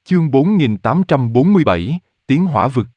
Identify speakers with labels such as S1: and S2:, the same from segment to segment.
S1: Chương 4847, Tiến Hỏa Vực.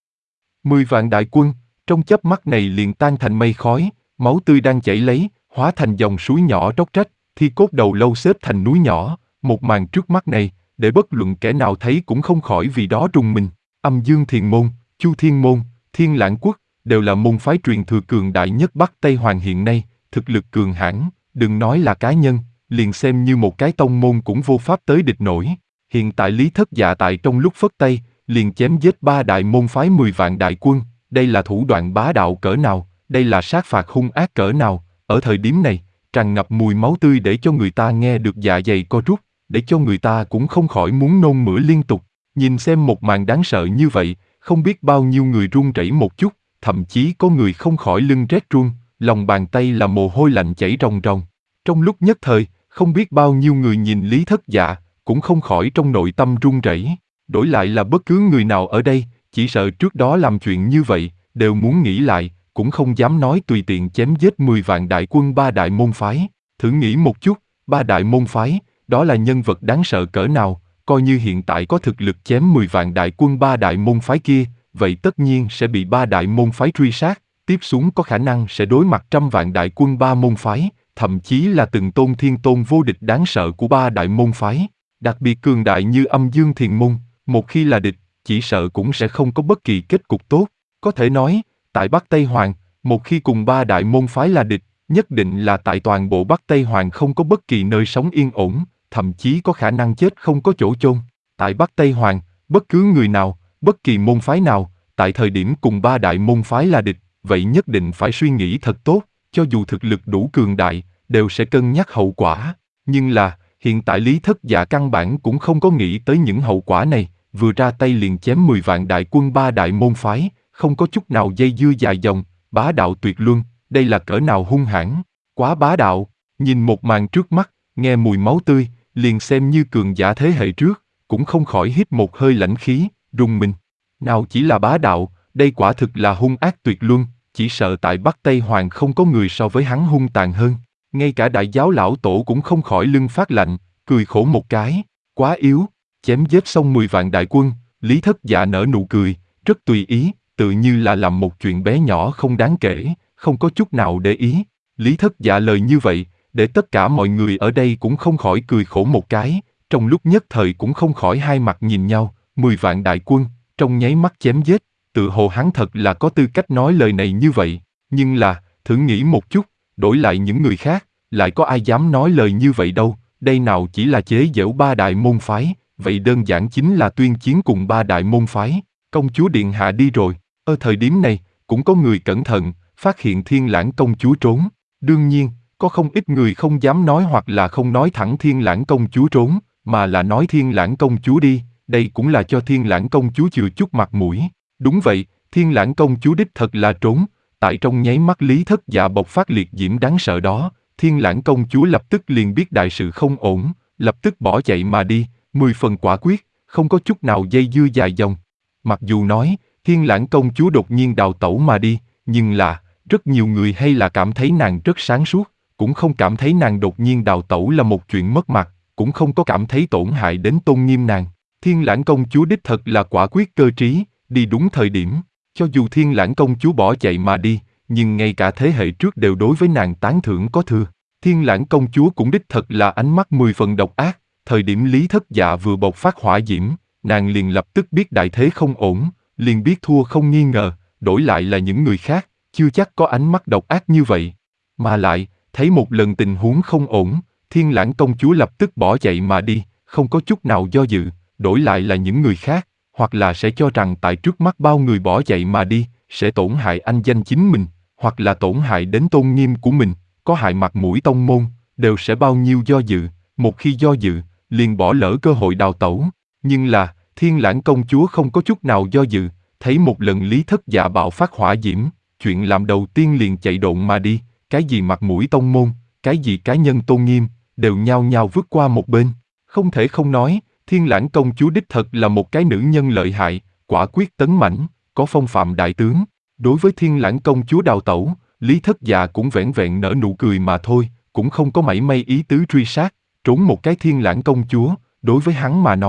S1: 10 vạn đại quân, trong chớp mắt này liền tan thành mây khói, máu tươi đang chảy lấy, hóa thành dòng suối nhỏ róc rách, thi cốt đầu lâu xếp thành núi nhỏ, một màn trước mắt này, để bất luận kẻ nào thấy cũng không khỏi vì đó rùng mình. Âm Dương Thiền Môn, Chu Thiên Môn, Thiên Lãng Quốc, đều là môn phái truyền thừa cường đại nhất Bắc Tây Hoàng hiện nay, thực lực cường hãn, đừng nói là cá nhân, liền xem như một cái tông môn cũng vô pháp tới địch nổi. Hiện tại Lý Thất Dạ tại trong lúc phất tay, liền chém giết 3 đại môn phái 10 vạn đại quân, đây là thủ đoạn bá đạo cỡ nào, đây là sát phạt hung ác cỡ nào, ở thời điểm này, tràn ngập mùi máu tươi để cho người ta nghe được dạ dày co rút, để cho người ta cũng không khỏi muốn nôn mửa liên tục. Nhìn xem một màn đáng sợ như vậy, không biết bao nhiêu người run rẩy một chút, thậm chí có người không khỏi lưng rét run, lòng bàn tay là mồ hôi lạnh chảy ròng ròng. Trong lúc nhất thời, không biết bao nhiêu người nhìn Lý Thất Dạ, cũng không khỏi trong nội tâm run rẩy. Đổi lại là bất cứ người nào ở đây, chỉ sợ trước đó làm chuyện như vậy, đều muốn nghĩ lại, cũng không dám nói tùy tiện chém giết 10 vạn đại quân 3 đại môn phái. Thử nghĩ một chút, 3 đại môn phái, đó là nhân vật đáng sợ cỡ nào, coi như hiện tại có thực lực chém 10 vạn đại quân 3 đại môn phái kia, vậy tất nhiên sẽ bị 3 đại môn phái truy sát, tiếp xuống có khả năng sẽ đối mặt 100 vạn đại quân 3 môn phái, thậm chí là từng tôn thiên tôn vô địch đáng sợ của 3 đại môn phái. Đặc biệt cường đại như Âm Dương Thiền Môn, một khi là địch, chỉ sợ cũng sẽ không có bất kỳ kết cục tốt. Có thể nói, tại Bắc Tây Hoàng, một khi cùng 3 đại môn phái là địch, nhất định là tại toàn bộ Bắc Tây Hoàng không có bất kỳ nơi sống yên ổn, thậm chí có khả năng chết không có chỗ chôn. Tại Bắc Tây Hoàng, bất cứ người nào, bất kỳ môn phái nào, tại thời điểm cùng 3 đại môn phái là địch, vậy nhất định phải suy nghĩ thật tốt, cho dù thực lực đủ cường đại, đều sẽ cân nhắc hậu quả. Nhưng là, hiện tại Lý Thất Dạ căn bản cũng không có nghĩ tới những hậu quả này, vừa ra tay liền chém 10 vạn đại quân 3 đại môn phái, không có chút nào dây dưa dài dòng, bá đạo tuyệt luân, đây là cỡ nào hung hãn, quá bá đạo. Nhìn một màn trước mắt, nghe mùi máu tươi, liền xem như cường giả thế hệ trước, cũng không khỏi hít một hơi lãnh khí, rùng mình. Nào chỉ là bá đạo, đây quả thực là hung ác tuyệt luân, chỉ sợ tại Bắc Tây Hoàng không có người so với hắn hung tàn hơn. Ngay cả đại giáo lão tổ cũng không khỏi lưng phát lạnh, cười khổ một cái, quá yếu. Chém giết xong 10 vạn đại quân, Lý Thất Dạ nở nụ cười, rất tùy ý, tự như là làm một chuyện bé nhỏ không đáng kể, không có chút nào để ý. Lý Thất Dạ lời như vậy, để tất cả mọi người ở đây cũng không khỏi cười khổ một cái, trong lúc nhất thời cũng không khỏi hai mặt nhìn nhau. 10 vạn đại quân, trong nháy mắt chém giết, tự hồ hắn thật là có tư cách nói lời này như vậy. Nhưng là, thử nghĩ một chút, đổi lại những người khác, lại có ai dám nói lời như vậy đâu, đây nào chỉ là chế giễu 3 đại môn phái, vậy đơn giản chính là tuyên chiến cùng 3 đại môn phái. Công chúa điện hạ đi rồi, ở thời điểm này, cũng có người cẩn thận, phát hiện Thiên Lãng công chúa trốn. Đương nhiên, có không ít người không dám nói hoặc là không nói thẳng Thiên Lãng công chúa trốn, mà là nói Thiên Lãng công chúa đi, đây cũng là cho Thiên Lãng công chúa chừa chút mặt mũi. Đúng vậy, Thiên Lãng công chúa đích thật là trốn, tại trong nháy mắt Lý Thất Dạ bộc phát liệt diễm đáng sợ đó, Thiên Lãng công chúa lập tức liền biết đại sự không ổn, lập tức bỏ chạy mà đi, 10 phần quả quyết, không có chút nào dây dưa dài dòng. Mặc dù nói, Thiên Lãng công chúa đột nhiên đào tẩu mà đi, nhưng là, rất nhiều người hay là cảm thấy nàng rất sáng suốt, cũng không cảm thấy nàng đột nhiên đào tẩu là một chuyện mất mặt, cũng không có cảm thấy tổn hại đến tôn nghiêm nàng. Thiên Lãng công chúa đích thật là quả quyết cơ trí, đi đúng thời điểm. Cho dù Thiên Lãng công chúa bỏ chạy mà đi, nhưng ngay cả thế hệ trước đều đối với nàng tán thưởng có thừa. Thiên Lãng công chúa cũng đích thật là ánh mắt 10 phần độc ác, thời điểm Lý Thất Dạ vừa bộc phát hỏa diễm, nàng liền lập tức biết đại thế không ổn, liền biết thua không nghi ngờ, đổi lại là những người khác, chưa chắc có ánh mắt độc ác như vậy. Mà lại, thấy một lần tình huống không ổn, Thiên Lãng công chúa lập tức bỏ chạy mà đi, không có chút nào do dự, đổi lại là những người khác, hoặc là sẽ cho rằng tại trước mắt bao người bỏ chạy mà đi, sẽ tổn hại anh danh chính mình, hoặc là tổn hại đến tôn nghiêm của mình, có hại mặt mũi tông môn, đều sẽ bao nhiêu do dự, một khi do dự, liền bỏ lỡ cơ hội đào tẩu. Nhưng là, Thiên Lãng công chúa không có chút nào do dự, thấy một lần Lý Thất Dạ bạo phát hỏa diễm, chuyện làm đầu tiên liền chạy độn mà đi, cái gì mặt mũi tông môn, cái gì cá nhân tôn nghiêm, đều nhao nhao vứt qua một bên. Không thể không nói, Thiên Lãng công chúa đích thật là một cái nữ nhân lợi hại, quả quyết tấn mãnh, có phong phạm đại tướng. Đối với Thiên Lãng công chúa đào tẩu, Lý Thất Dạ cũng vẻn vẹn nở nụ cười mà thôi, cũng không có mảy may ý tứ truy sát, trốn một cái Thiên Lãng công chúa, đối với hắn mà nói,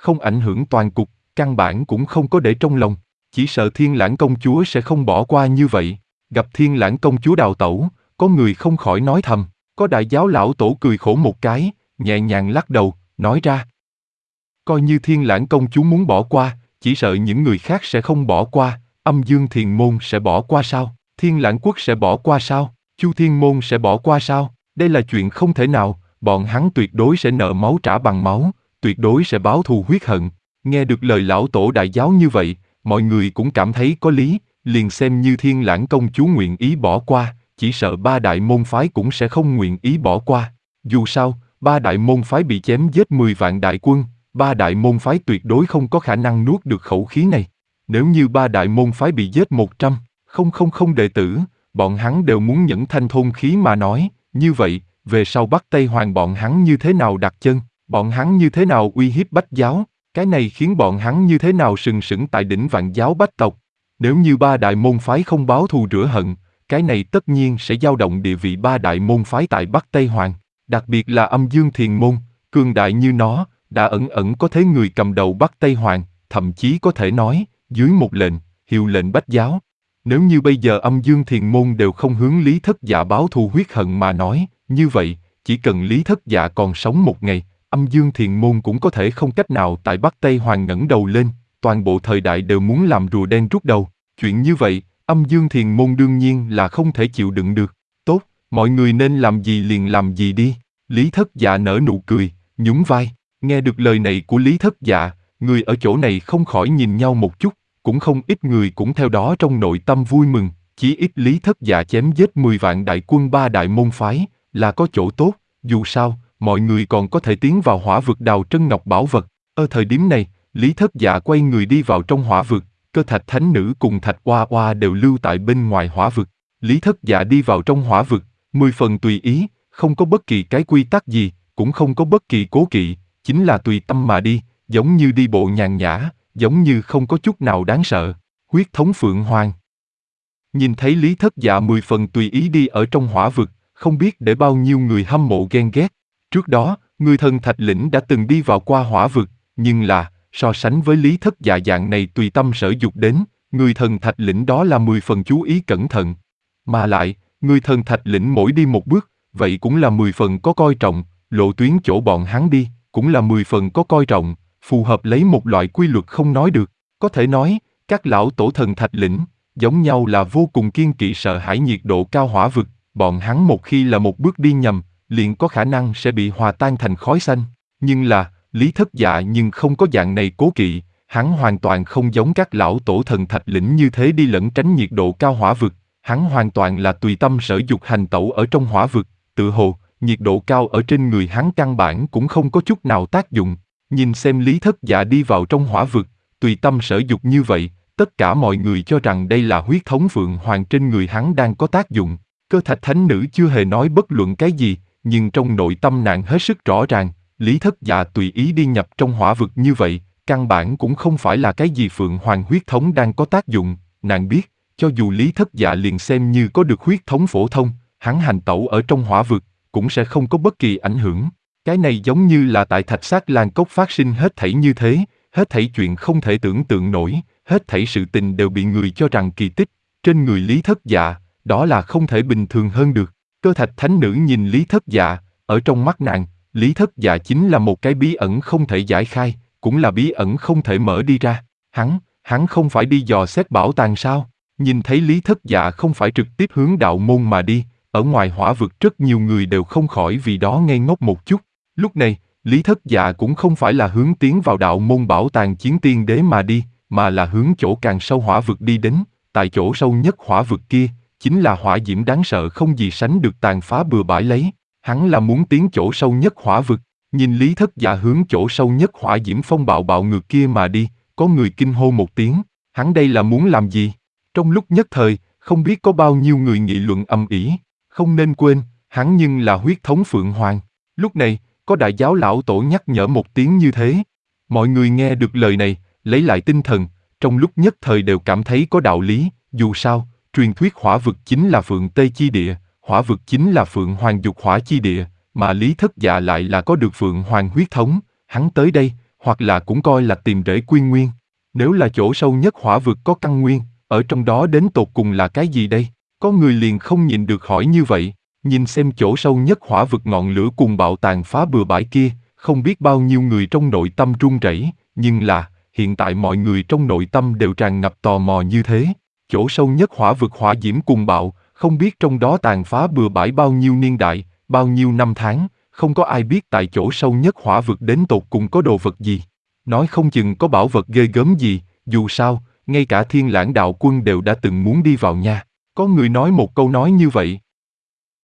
S1: không ảnh hưởng toàn cục, căn bản cũng không có để trong lòng. Chỉ sợ Thiên Lãng công chúa sẽ không bỏ qua như vậy. Gặp Thiên Lãng công chúa đào tẩu, có người không khỏi nói thầm. Có đại giáo lão tổ cười khổ một cái, nhẹ nhàng lắc đầu, nói ra. Coi như Thiên Lãng công chúa muốn bỏ qua, chỉ sợ những người khác sẽ không bỏ qua. Âm Dương Thiền Môn sẽ bỏ qua sao? Thiên Lãng Quốc sẽ bỏ qua sao? Chu Thiên Môn sẽ bỏ qua sao? Đây là chuyện không thể nào, bọn hắn tuyệt đối sẽ nợ máu trả bằng máu, tuyệt đối sẽ báo thù huyết hận. Nghe được lời lão tổ đại giáo như vậy, mọi người cũng cảm thấy có lý, liền xem như Thiên Lãng công chúa nguyện ý bỏ qua, chỉ sợ ba đại môn phái cũng sẽ không nguyện ý bỏ qua. Dù sao, ba đại môn phái bị chém giết 10 vạn đại quân, ba đại môn phái tuyệt đối không có khả năng nuốt được khẩu khí này. Nếu như ba đại môn phái bị giết 100,000 đệ tử, bọn hắn đều muốn nhẫn thanh thôn khí mà nói, như vậy, về sau Bắc Tây Hoàng bọn hắn như thế nào đặt chân, bọn hắn như thế nào uy hiếp Bách giáo, cái này khiến bọn hắn như thế nào sừng sững tại đỉnh Vạn giáo Bách tộc. Nếu như ba đại môn phái không báo thù rửa hận, cái này tất nhiên sẽ dao động địa vị ba đại môn phái tại Bắc Tây Hoàng, đặc biệt là Âm Dương Thiền Môn, cường đại như nó, đã ẩn ẩn có thế người cầm đầu Bắc Tây Hoàng, thậm chí có thể nói, dưới một lệnh, hiệu lệnh Bách giáo. Nếu như bây giờ Âm Dương Thiền Môn đều không hướng Lý Thất Dạ báo thù huyết hận mà nói, như vậy, chỉ cần Lý Thất Dạ còn sống một ngày, Âm Dương Thiền Môn cũng có thể không cách nào tại Bắc Tây Hoàng ngẩng đầu lên, toàn bộ thời đại đều muốn làm rùa đen rút đầu. Chuyện như vậy, Âm Dương Thiền Môn đương nhiên là không thể chịu đựng được. Tốt, mọi người nên làm gì liền làm gì đi. Lý Thất Dạ nở nụ cười, nhún vai. Nghe được lời này của Lý Thất Dạ, người ở chỗ này không khỏi nhìn nhau một chút, cũng không ít người cũng theo đó trong nội tâm vui mừng, chí ít Lý Thất Dạ chém giết 10 vạn đại quân ba đại môn phái, là có chỗ tốt, dù sao, mọi người còn có thể tiến vào hỏa vực đào trân ngọc bảo vật. Ở thời điểm này, Lý Thất Dạ quay người đi vào trong hỏa vực, Cơ Thạch Thánh Nữ cùng Thạch Oa Oa đều lưu tại bên ngoài hỏa vực. Lý Thất Dạ đi vào trong hỏa vực, 10 phần tùy ý, không có bất kỳ cái quy tắc gì, cũng không có bất kỳ cố kỵ, chính là tùy tâm mà đi, giống như đi bộ nhàn nhã, giống như không có chút nào đáng sợ. Huyết thống Phượng Hoàng. Nhìn thấy Lý Thất Dạ 10 phần tùy ý đi ở trong hỏa vực, không biết để bao nhiêu người hâm mộ ghen ghét. Trước đó, người thần Thạch Lĩnh đã từng đi vào qua hỏa vực, nhưng là, so sánh với Lý Thất Dạ dạng này tùy tâm sở dục đến, người thần Thạch Lĩnh đó là 10 phần chú ý cẩn thận. Mà lại, người thần Thạch Lĩnh mỗi đi một bước, vậy cũng là 10 phần có coi trọng, lộ tuyến chỗ bọn hắn đi, cũng là 10 phần có coi trọng, phù hợp lấy một loại quy luật không nói được. Có thể nói, các lão tổ thần Thạch Lĩnh, giống nhau là vô cùng kiên kỵ sợ hãi nhiệt độ cao hỏa vực, bọn hắn một khi là một bước đi nhầm, liền có khả năng sẽ bị hòa tan thành khói xanh. Nhưng là, Lý Thất Dạ nhưng không có dạng này cố kỵ, hắn hoàn toàn không giống các lão tổ thần Thạch Lĩnh như thế đi lẩn tránh nhiệt độ cao hỏa vực, hắn hoàn toàn là tùy tâm sở dục hành tẩu ở trong hỏa vực, tự hồ, nhiệt độ cao ở trên người hắn căn bản cũng không có chút nào tác dụng. Nhìn xem Lý Thất Dạ đi vào trong hỏa vực, tùy tâm sở dục như vậy, tất cả mọi người cho rằng đây là huyết thống Phượng Hoàng trên người hắn đang có tác dụng. Cơ Thạch Thánh Nữ chưa hề nói bất luận cái gì, nhưng trong nội tâm nàng hết sức rõ ràng, Lý Thất Dạ tùy ý đi nhập trong hỏa vực như vậy, căn bản cũng không phải là cái gì Phượng Hoàng huyết thống đang có tác dụng. Nàng biết, cho dù Lý Thất Dạ liền xem như có được huyết thống phổ thông, hắn hành tẩu ở trong hỏa vực, cũng sẽ không có bất kỳ ảnh hưởng. Cái này giống như là tại Thạch Sát Lan Cốc phát sinh hết thảy như thế, hết thảy chuyện không thể tưởng tượng nổi, hết thảy sự tình đều bị người cho rằng kỳ tích. Trên người Lý Thất Dạ, đó là không thể bình thường hơn được. Cơ Thạch Thánh Nữ nhìn Lý Thất Dạ, ở trong mắt nàng, Lý Thất Dạ chính là một cái bí ẩn không thể giải khai, cũng là bí ẩn không thể mở đi ra. Hắn không phải đi dò xét bảo tàng sao? Nhìn thấy Lý Thất Dạ không phải trực tiếp hướng đạo môn mà đi, ở ngoài hỏa vực rất nhiều người đều không khỏi vì đó ngây ngốc một chút. Lúc này, Lý Thất Dạ cũng không phải là hướng tiến vào đạo môn bảo tàng chiến tiên đế mà đi, mà là hướng chỗ càng sâu hỏa vực đi đến. Tại chỗ sâu nhất hỏa vực kia, chính là hỏa diễm đáng sợ không gì sánh được tàn phá bừa bãi lấy. Hắn là muốn tiến chỗ sâu nhất hỏa vực. Nhìn Lý Thất Dạ hướng chỗ sâu nhất hỏa diễm phong bạo bạo ngược kia mà đi, có người kinh hô một tiếng. Hắn đây là muốn làm gì? Trong lúc nhất thời, không biết có bao nhiêu người nghị luận ầm ĩ. Không nên quên, hắn nhưng là huyết thống Phượng Hoàng. Lúc này, có đại giáo lão tổ nhắc nhở một tiếng như thế. Mọi người nghe được lời này, lấy lại tinh thần, trong lúc nhất thời đều cảm thấy có đạo lý. Dù sao, truyền thuyết hỏa vực chính là Phượng Tây chi địa, hỏa vực chính là Phượng Hoàng dục hỏa chi địa, mà Lý Thất Dạ lại là có được Phượng Hoàng huyết thống. Hắn tới đây, hoặc là cũng coi là tìm rễ quy nguyên. Nếu là chỗ sâu nhất hỏa vực có căn nguyên, ở trong đó đến tột cùng là cái gì đây? Có người liền không nhịn được hỏi như vậy, nhìn xem chỗ sâu nhất hỏa vực ngọn lửa cuồng bạo tàn phá bừa bãi kia, không biết bao nhiêu người trong nội tâm run rẩy, nhưng là, hiện tại mọi người trong nội tâm đều tràn ngập tò mò như thế. Chỗ sâu nhất hỏa vực hỏa diễm cuồng bạo, không biết trong đó tàn phá bừa bãi bao nhiêu niên đại, bao nhiêu năm tháng, không có ai biết tại chỗ sâu nhất hỏa vực đến tột cùng có đồ vật gì. Nói không chừng có bảo vật ghê gớm gì, dù sao, ngay cả Thiên Lãng đạo quân đều đã từng muốn đi vào nha. Có người nói một câu nói như vậy.